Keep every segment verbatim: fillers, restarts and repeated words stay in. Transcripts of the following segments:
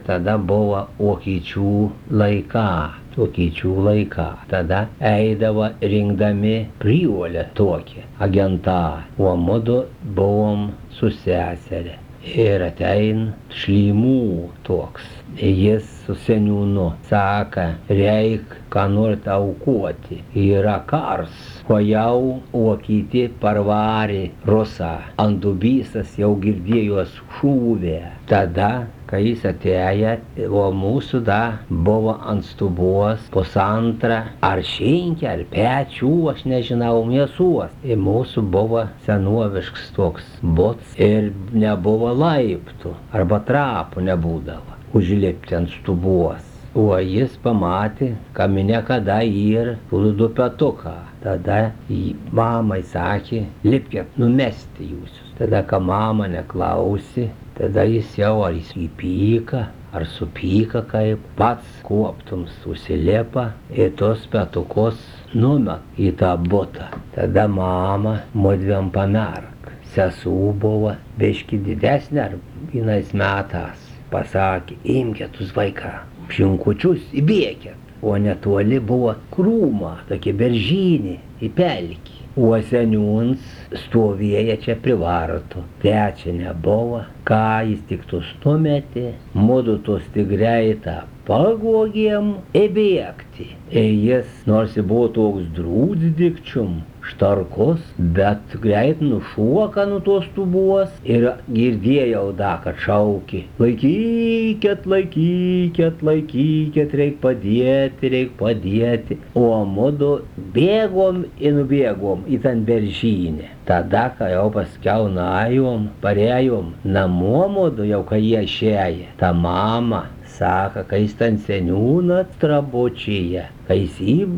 Tada buvo Vokiečių laiką. Vokiečių laiką. Tada eidavo rinkdami prievolę tokį agentą. O mudu buvom su seserė. Ir atein Šlymų toks. Jis su seniūnu saka, reik ką nors aukoti. Yra kars, ko jau Vokietį parvarė rusą. Ant dubysas jau girdėjos šūvė. Tada, kai jis atėjo, o mūsų da buvo ant stubos pusantrą ar šinkę, ar pečių, aš nežinau, mėsos. Ir mūsų buvo senoviškas toks bots ir nebuvo laiptų, arba trapų nebūdavo užlipti ant stubos. O jis pamatė, kaminė kada ir turi du petuką. Tada mamai sakė, lipkit, numesti jūsius. Tada, kai mama neklausė, tada jis jau ar jis įpyka, ar supyka kaip, pats kuoptums užsilipa ir tos petukus numet į tą butą. Tada mama mudviem pamerk. Sesuo buvo biški didesnė ar vienais metais. Pasakė, imkėtus vaiką, šinkučius įbėkit. O netoli buvo krūma, tokie beržynį, į pelkį. O seniūns stovėjo čia prie vartų. Trečia nebuvo, ką jis tik tus numetė, mudu tus tik greitą pagvogėm įbėgti. Ir jis, nors jis buvo toks drūdsdikčium, štarkus, bet greit nušuoka nuo tos tubos ir girdėjau da, kad šaukė. Laikykit, laikykit, laikykit, reik padėti, reik padėti. O mudu bėgom ir nubėgom į ten beržynę. Tada, kai jau paskiau nuėjom, parėjom namo mudu, jau kai jie išėjo, ta mama saka, kai jis ten seniūnas trabučyje, kai jis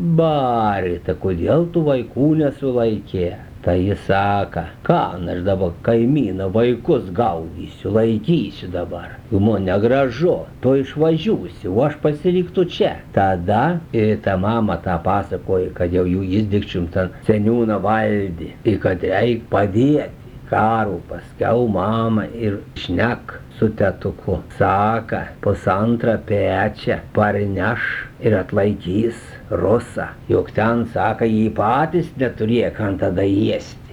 įbarė, tai kodėl tu vaikų nesulaikė? Tai jis saka, ką, aš dabar kaimyną vaikus gaudysiu, laikysiu dabar. Man negražu, to išvažiuosiu, o aš pasiliktų čia. Tada ir ta mama tą pasakoja, kad jau jų įsdikčium ten seniūną valdė ir kad reik padėti. Karų paskiau mama ir šnek su tetuku. Saka, pusantrą pečią parneš ir atlaikys rusą. Juk ten, saka, jį patys neturėjo ką tada ėsti.